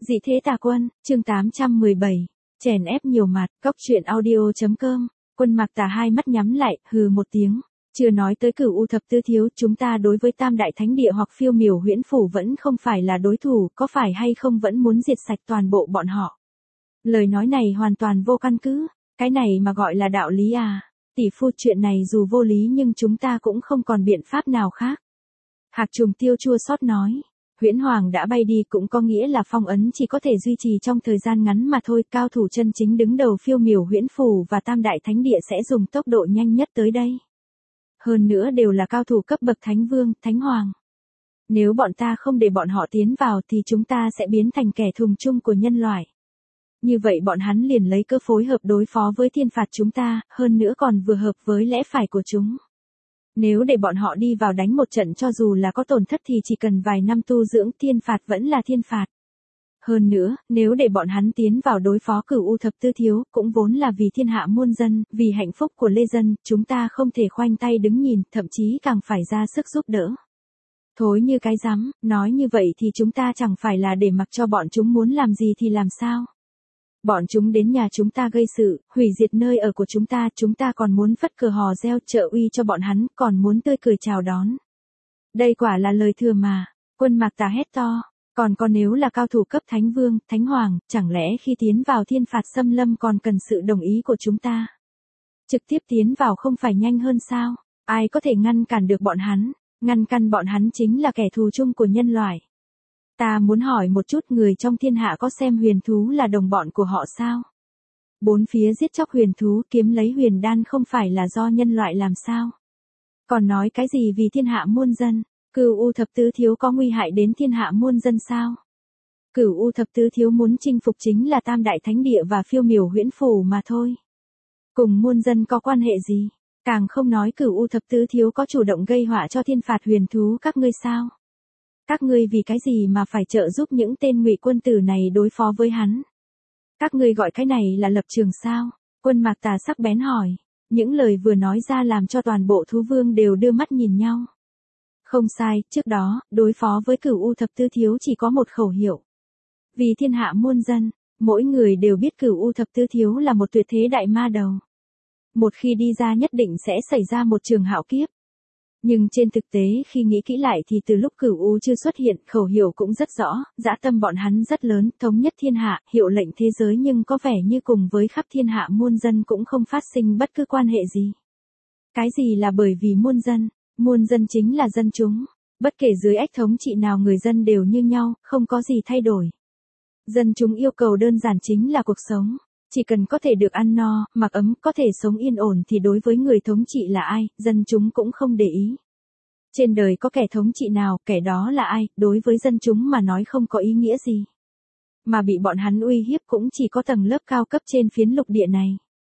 Dị thế tà quân, chương 817, chèn ép nhiều mặt, góc truyện audio.com, Quân Mạc Tà hai mắt nhắm lại, hừ một tiếng, chưa nói tới Cửu U thập tứ thiếu, chúng ta đối với Tam Đại Thánh Địa hoặc Phiêu Miểu Huyễn Phủ vẫn không phải là đối thủ, có phải hay không vẫn muốn diệt sạch toàn bộ bọn họ. Lời nói này hoàn toàn vô căn cứ, cái này mà gọi là đạo lý à, tỷ phu chuyện này dù vô lý nhưng chúng ta cũng không còn biện pháp nào khác. Hạc Trùng Tiêu chua xót nói. Huyễn Hoàng đã bay đi cũng có nghĩa là phong ấn chỉ có thể duy trì trong thời gian ngắn mà thôi, cao thủ chân chính đứng đầu Phiêu Miểu Huyễn Phủ và Tam Đại Thánh Địa sẽ dùng tốc độ nhanh nhất tới đây. Hơn nữa đều là cao thủ cấp bậc Thánh Vương, Thánh Hoàng. Nếu bọn ta không để bọn họ tiến vào thì chúng ta sẽ biến thành kẻ thù chung của nhân loại. Như vậy bọn hắn liền lấy cơ phối hợp đối phó với thiên phạt chúng ta, hơn nữa còn vừa hợp với lẽ phải của chúng. Nếu để bọn họ đi vào đánh một trận cho dù là có tổn thất thì chỉ cần vài năm tu dưỡng thiên phạt vẫn là thiên phạt. Hơn nữa, nếu để bọn hắn tiến vào đối phó Cửu U thập tứ thiếu, cũng vốn là vì thiên hạ muôn dân, vì hạnh phúc của lê dân, chúng ta không thể khoanh tay đứng nhìn, thậm chí càng phải ra sức giúp đỡ. Thối như cái rắm, nói như vậy thì chúng ta chẳng phải là để mặc cho bọn chúng muốn làm gì thì làm sao. Bọn chúng đến nhà chúng ta gây sự, hủy diệt nơi ở của chúng ta còn muốn phất cờ hò reo trợ uy cho bọn hắn, còn muốn tươi cười chào đón. Đây quả là lời thừa mà, Quân Mạc Tà hét to, còn nếu là cao thủ cấp Thánh Vương, Thánh Hoàng, chẳng lẽ khi tiến vào thiên phạt xâm lâm còn cần sự đồng ý của chúng ta? Trực tiếp tiến vào không phải nhanh hơn sao? Ai có thể ngăn cản được bọn hắn? Ngăn cản bọn hắn chính là kẻ thù chung của nhân loại. Ta muốn hỏi một chút, người trong thiên hạ có xem huyền thú là đồng bọn của họ sao? Bốn phía giết chóc huyền thú kiếm lấy huyền đan không phải là do nhân loại làm sao? Còn nói cái gì vì thiên hạ muôn dân? Cửu U thập tứ thiếu có nguy hại đến thiên hạ muôn dân sao? Cửu U thập tứ thiếu muốn chinh phục chính là Tam Đại Thánh Địa và Phiêu Miểu Huyễn Phủ mà thôi. Cùng muôn dân có quan hệ gì? Càng không nói Cửu U thập tứ thiếu có chủ động gây họa cho thiên phạt huyền thú các ngươi sao? Các ngươi vì cái gì mà phải trợ giúp những tên ngụy quân tử này đối phó với hắn? Các ngươi gọi cái này là lập trường sao? Quân Mạc Tà sắc bén hỏi. Những lời vừa nói ra làm cho toàn bộ thú vương đều đưa mắt nhìn nhau. Không sai, trước đó, đối phó với Cửu U thập tứ thiếu chỉ có một khẩu hiệu. Vì thiên hạ muôn dân, mỗi người đều biết Cửu U thập tứ thiếu là một tuyệt thế đại ma đầu. Một khi đi ra nhất định sẽ xảy ra một trường hạo kiếp. Nhưng trên thực tế khi nghĩ kỹ lại thì từ lúc Cửu U chưa xuất hiện, khẩu hiệu cũng rất rõ, dã tâm bọn hắn rất lớn, thống nhất thiên hạ, hiệu lệnh thế giới, nhưng có vẻ như cùng với khắp thiên hạ muôn dân cũng không phát sinh bất cứ quan hệ gì. Cái gì là bởi vì muôn dân chính là dân chúng, bất kể dưới ách thống trị nào người dân đều như nhau, không có gì thay đổi. Dân chúng yêu cầu đơn giản chính là cuộc sống. Chỉ cần có thể được ăn no, mặc ấm, có thể sống yên ổn thì đối với người thống trị là ai, dân chúng cũng không để ý. Trên đời có kẻ thống trị nào, kẻ đó là ai, đối với dân chúng mà nói không có ý nghĩa gì. Mà bị bọn hắn uy hiếp cũng chỉ có tầng lớp cao cấp trên phiến lục địa này.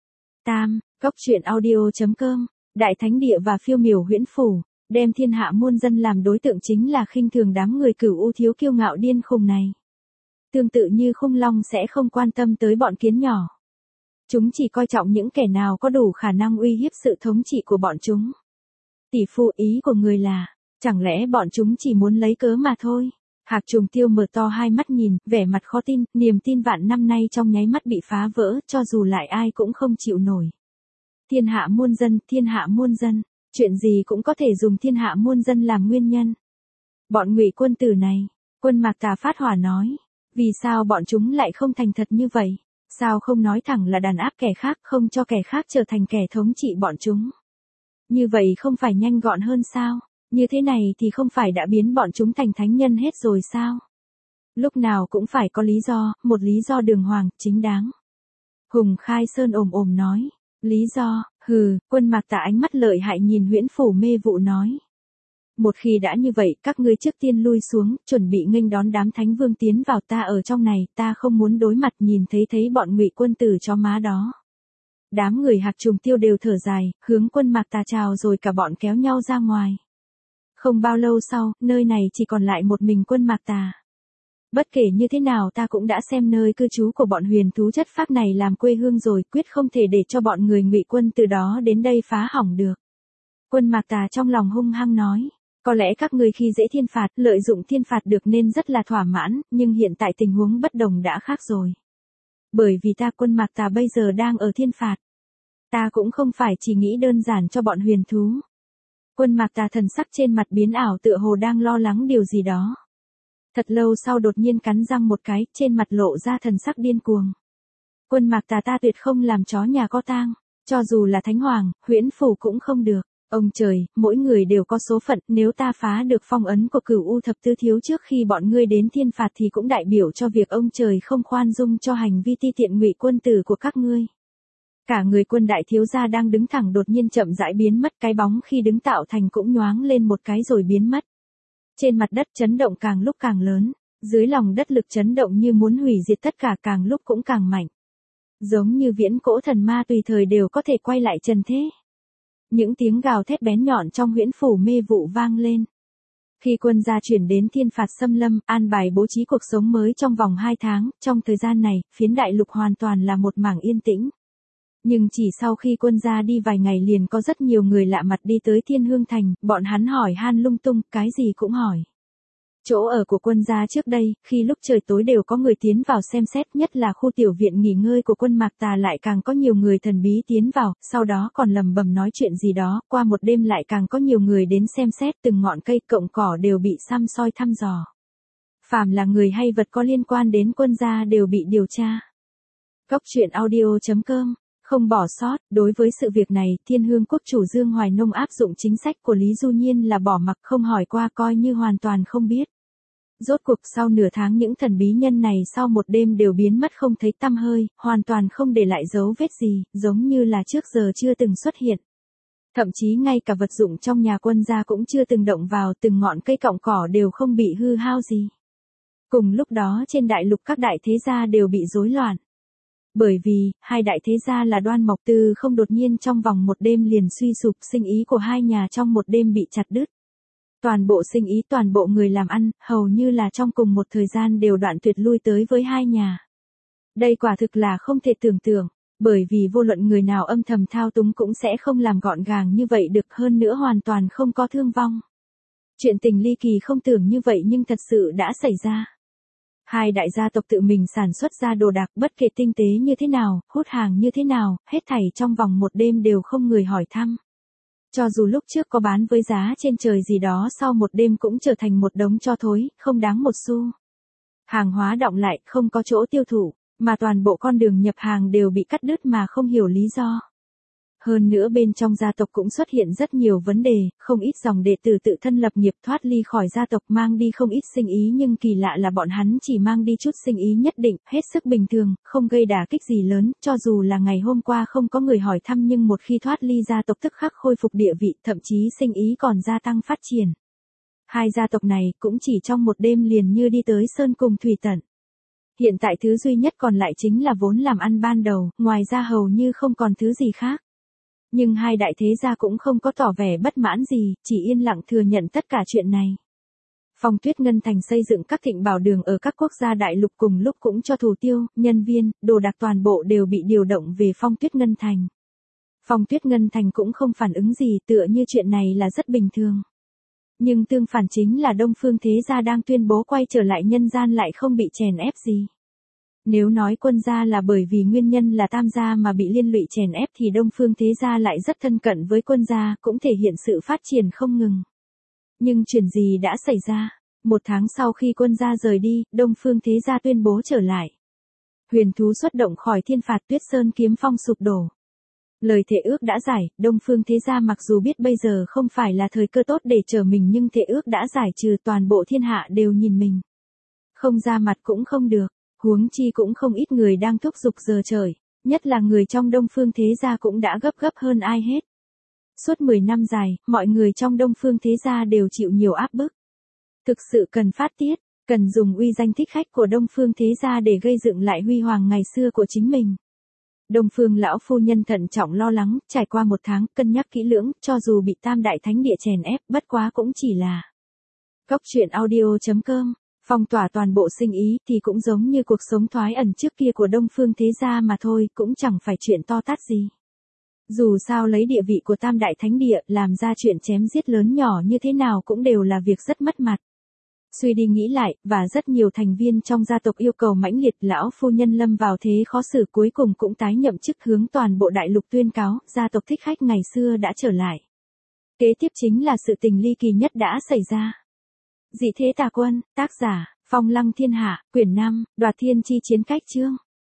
Góc truyện audio.com, Đại Thánh Địa và Phiêu Miểu Huyễn Phủ, đem thiên hạ muôn dân làm đối tượng chính là khinh thường đám người Cửu U thiếu kiêu ngạo điên khùng này. Tương tự như khung long sẽ không quan tâm tới bọn kiến nhỏ. Chúng chỉ coi trọng những kẻ nào có đủ khả năng uy hiếp sự thống trị của bọn chúng. Tỷ phu, ý của người là, chẳng lẽ bọn chúng chỉ muốn lấy cớ mà thôi? Hạc Trùng Tiêu mở to hai mắt nhìn, vẻ mặt khó tin, niềm tin vạn năm nay trong nháy mắt bị phá vỡ, cho dù lại ai cũng không chịu nổi. Thiên hạ muôn dân, chuyện gì cũng có thể dùng thiên hạ muôn dân làm nguyên nhân. Bọn ngụy quân tử này, Quân Mạc Tà phát hỏa nói. Vì sao bọn chúng lại không thành thật như vậy? Sao không nói thẳng là đàn áp kẻ khác, không cho kẻ khác trở thành kẻ thống trị bọn chúng? Như vậy không phải nhanh gọn hơn sao? Như thế này thì không phải đã biến bọn chúng thành thánh nhân hết rồi sao? Lúc nào cũng phải có lý do, một lý do đường hoàng, chính đáng. Hùng Khai Sơn ồm nói. Lý do, Quân Mạc Tà ánh mắt lợi hại nhìn Huyễn Phủ mê vụ nói. Một khi đã như vậy, các ngươi trước tiên lui xuống, chuẩn bị nghênh đón đám Thánh Vương tiến vào, ta ở trong này, ta không muốn đối mặt nhìn thấy bọn ngụy quân tử chó má đó. Đám người Hạc Trùng Tiêu đều thở dài, hướng Quân Mạc Tà chào rồi cả bọn kéo nhau ra ngoài. Không bao lâu sau, nơi này chỉ còn lại một mình Quân Mạc Tà. Bất kể như thế nào ta cũng đã xem nơi cư trú của bọn huyền thú chất phác này làm quê hương rồi, quyết không thể để cho bọn người ngụy quân từ đó đến đây phá hỏng được. Quân Mạc Tà trong lòng hung hăng nói. Có lẽ các ngươi khi dễ thiên phạt, lợi dụng thiên phạt được nên rất là thỏa mãn, nhưng hiện tại tình huống bất đồng đã khác rồi. Bởi vì ta Quân Mạc Tà bây giờ đang ở thiên phạt. Ta cũng không phải chỉ nghĩ đơn giản cho bọn huyền thú. Quân Mạc Tà thần sắc trên mặt biến ảo tựa hồ đang lo lắng điều gì đó. Thật lâu sau đột nhiên cắn răng một cái, trên mặt lộ ra thần sắc điên cuồng. Quân Mạc Tà ta tuyệt không làm chó nhà có tang, cho dù là Thánh Hoàng, Huyễn Phủ cũng không được. Ông trời, mỗi người đều có số phận, nếu ta phá được phong ấn của Cửu U Thập Tứ Thiếu trước khi bọn ngươi đến thiên phạt thì cũng đại biểu cho việc ông trời không khoan dung cho hành vi ti tiện ngụy quân tử của các ngươi. Cả người Quân đại thiếu gia đang đứng thẳng đột nhiên chậm rãi biến mất, cái bóng khi đứng tạo thành cũng nhoáng lên một cái rồi biến mất. Trên mặt đất chấn động càng lúc càng lớn, dưới lòng đất lực chấn động như muốn hủy diệt tất cả càng lúc cũng càng mạnh. Giống như viễn cổ thần ma tùy thời đều có thể quay lại trần thế. Những tiếng gào thét bén nhọn trong Huyễn Phủ mê vụ vang lên. Khi Quân gia chuyển đến thiên phạt xâm lâm, an bài bố trí cuộc sống mới trong vòng 2 tháng, trong thời gian này, phiến đại lục hoàn toàn là một mảng yên tĩnh. Nhưng chỉ sau khi Quân gia đi vài ngày liền có rất nhiều người lạ mặt đi tới Thiên Hương Thành, bọn hắn hỏi han lung tung, cái gì cũng hỏi. Chỗ ở của Quân gia trước đây, khi lúc trời tối đều có người tiến vào xem xét, nhất là khu tiểu viện nghỉ ngơi của Quân Mạc Tà lại càng có nhiều người thần bí tiến vào, sau đó còn lầm bầm nói chuyện gì đó, qua một đêm lại càng có nhiều người đến xem xét, từng ngọn cây cọng cỏ đều bị săm soi thăm dò. Phàm là người hay vật có liên quan đến Quân gia đều bị điều tra. Goctruyện audio.com không bỏ sót, đối với sự việc này, Thiên Hương Quốc chủ Dương Hoài Nông áp dụng chính sách của Lý Du Nhiên là bỏ mặc không hỏi qua coi như hoàn toàn không biết. Rốt cuộc sau nửa tháng những thần bí nhân này sau một đêm đều biến mất không thấy tăm hơi, hoàn toàn không để lại dấu vết gì, giống như là trước giờ chưa từng xuất hiện. Thậm chí ngay cả vật dụng trong nhà Quân gia cũng chưa từng động vào, từng ngọn cây cọng cỏ đều không bị hư hao gì. Cùng lúc đó trên đại lục các đại thế gia đều bị rối loạn. Bởi vì, hai đại thế gia là Đoan Mộc Tư không đột nhiên trong vòng một đêm liền suy sụp, sinh ý của hai nhà trong một đêm bị chặt đứt. Toàn bộ sinh ý, toàn bộ người làm ăn, hầu như là trong cùng một thời gian đều đoạn tuyệt lui tới với hai nhà. Đây quả thực là không thể tưởng tượng, bởi vì vô luận người nào âm thầm thao túng cũng sẽ không làm gọn gàng như vậy được, hơn nữa hoàn toàn không có thương vong. Chuyện tình ly kỳ không tưởng như vậy nhưng thật sự đã xảy ra. Hai đại gia tộc tự mình sản xuất ra đồ đạc, bất kể tinh tế như thế nào, hút hàng như thế nào, hết thảy trong vòng một đêm đều không người hỏi thăm. Cho dù lúc trước có bán với giá trên trời gì đó sau một đêm cũng trở thành một đống tro thối, không đáng một xu. Hàng hóa đọng lại, không có chỗ tiêu thụ, mà toàn bộ con đường nhập hàng đều bị cắt đứt mà không hiểu lý do. Hơn nữa bên trong gia tộc cũng xuất hiện rất nhiều vấn đề, không ít dòng đệ tử tự thân lập nghiệp thoát ly khỏi gia tộc mang đi không ít sinh ý nhưng kỳ lạ là bọn hắn chỉ mang đi chút sinh ý nhất định, hết sức bình thường, không gây đả kích gì lớn, cho dù là ngày hôm qua không có người hỏi thăm nhưng một khi thoát ly gia tộc tức khắc khôi phục địa vị, thậm chí sinh ý còn gia tăng phát triển. Hai gia tộc này cũng chỉ trong một đêm liền như đi tới sơn cùng thủy tận. Hiện tại thứ duy nhất còn lại chính là vốn làm ăn ban đầu, ngoài ra hầu như không còn thứ gì khác. Nhưng hai đại thế gia cũng không có tỏ vẻ bất mãn gì, chỉ yên lặng thừa nhận tất cả chuyện này. Phong Tuyết Ngân Thành xây dựng các thịnh bảo đường ở các quốc gia đại lục cùng lúc cũng cho thủ tiêu, nhân viên, đồ đạc toàn bộ đều bị điều động về Phong Tuyết Ngân Thành. Phong Tuyết Ngân Thành cũng không phản ứng gì, tựa như chuyện này là rất bình thường. Nhưng tương phản chính là Đông Phương Thế Gia đang tuyên bố quay trở lại nhân gian lại không bị chèn ép gì. Nếu nói Quân gia là bởi vì nguyên nhân là Tam gia mà bị liên lụy chèn ép thì Đông Phương Thế Gia lại rất thân cận với Quân gia, cũng thể hiện sự phát triển không ngừng. Nhưng chuyện gì đã xảy ra? Một tháng sau khi Quân gia rời đi, Đông Phương Thế Gia tuyên bố trở lại. Huyền thú xuất động khỏi thiên phạt, Tuyết Sơn kiếm phong sụp đổ. Lời thệ ước đã giải, Đông Phương Thế Gia mặc dù biết bây giờ không phải là thời cơ tốt để trở mình nhưng thệ ước đã giải trừ, toàn bộ thiên hạ đều nhìn mình. Không ra mặt cũng không được. Huống chi cũng không ít người đang thúc giục giờ trời, nhất là người trong Đông Phương Thế Gia cũng đã gấp hơn ai hết. Suốt 10 năm dài, mọi người trong Đông Phương Thế Gia đều chịu nhiều áp bức. Thực sự cần phát tiết, cần dùng uy danh thích khách của Đông Phương Thế Gia để gây dựng lại huy hoàng ngày xưa của chính mình. Đông Phương lão phu nhân thận trọng lo lắng, trải qua một tháng, cân nhắc kỹ lưỡng, cho dù bị Tam đại thánh địa chèn ép, bất quá cũng chỉ là Goctruyện audio.com phong tỏa toàn bộ sinh ý thì cũng giống như cuộc sống thoái ẩn trước kia của Đông Phương Thế Gia mà thôi, cũng chẳng phải chuyện to tát gì. Dù sao lấy địa vị của Tam Đại Thánh Địa làm ra chuyện chém giết lớn nhỏ như thế nào cũng đều là việc rất mất mặt. Suy đi nghĩ lại, và rất nhiều thành viên trong gia tộc yêu cầu mãnh liệt, lão phu nhân lâm vào thế khó xử, cuối cùng cũng tái nhậm chức, hướng toàn bộ đại lục tuyên cáo, gia tộc Thích Khách ngày xưa đã trở lại. Kế tiếp chính là sự tình ly kỳ nhất đã xảy ra. Dị thế tà quân, tác giả, Phong Lăng Thiên Hạ, quyển 5, Đoạt Thiên Chi Chiến Cách chương.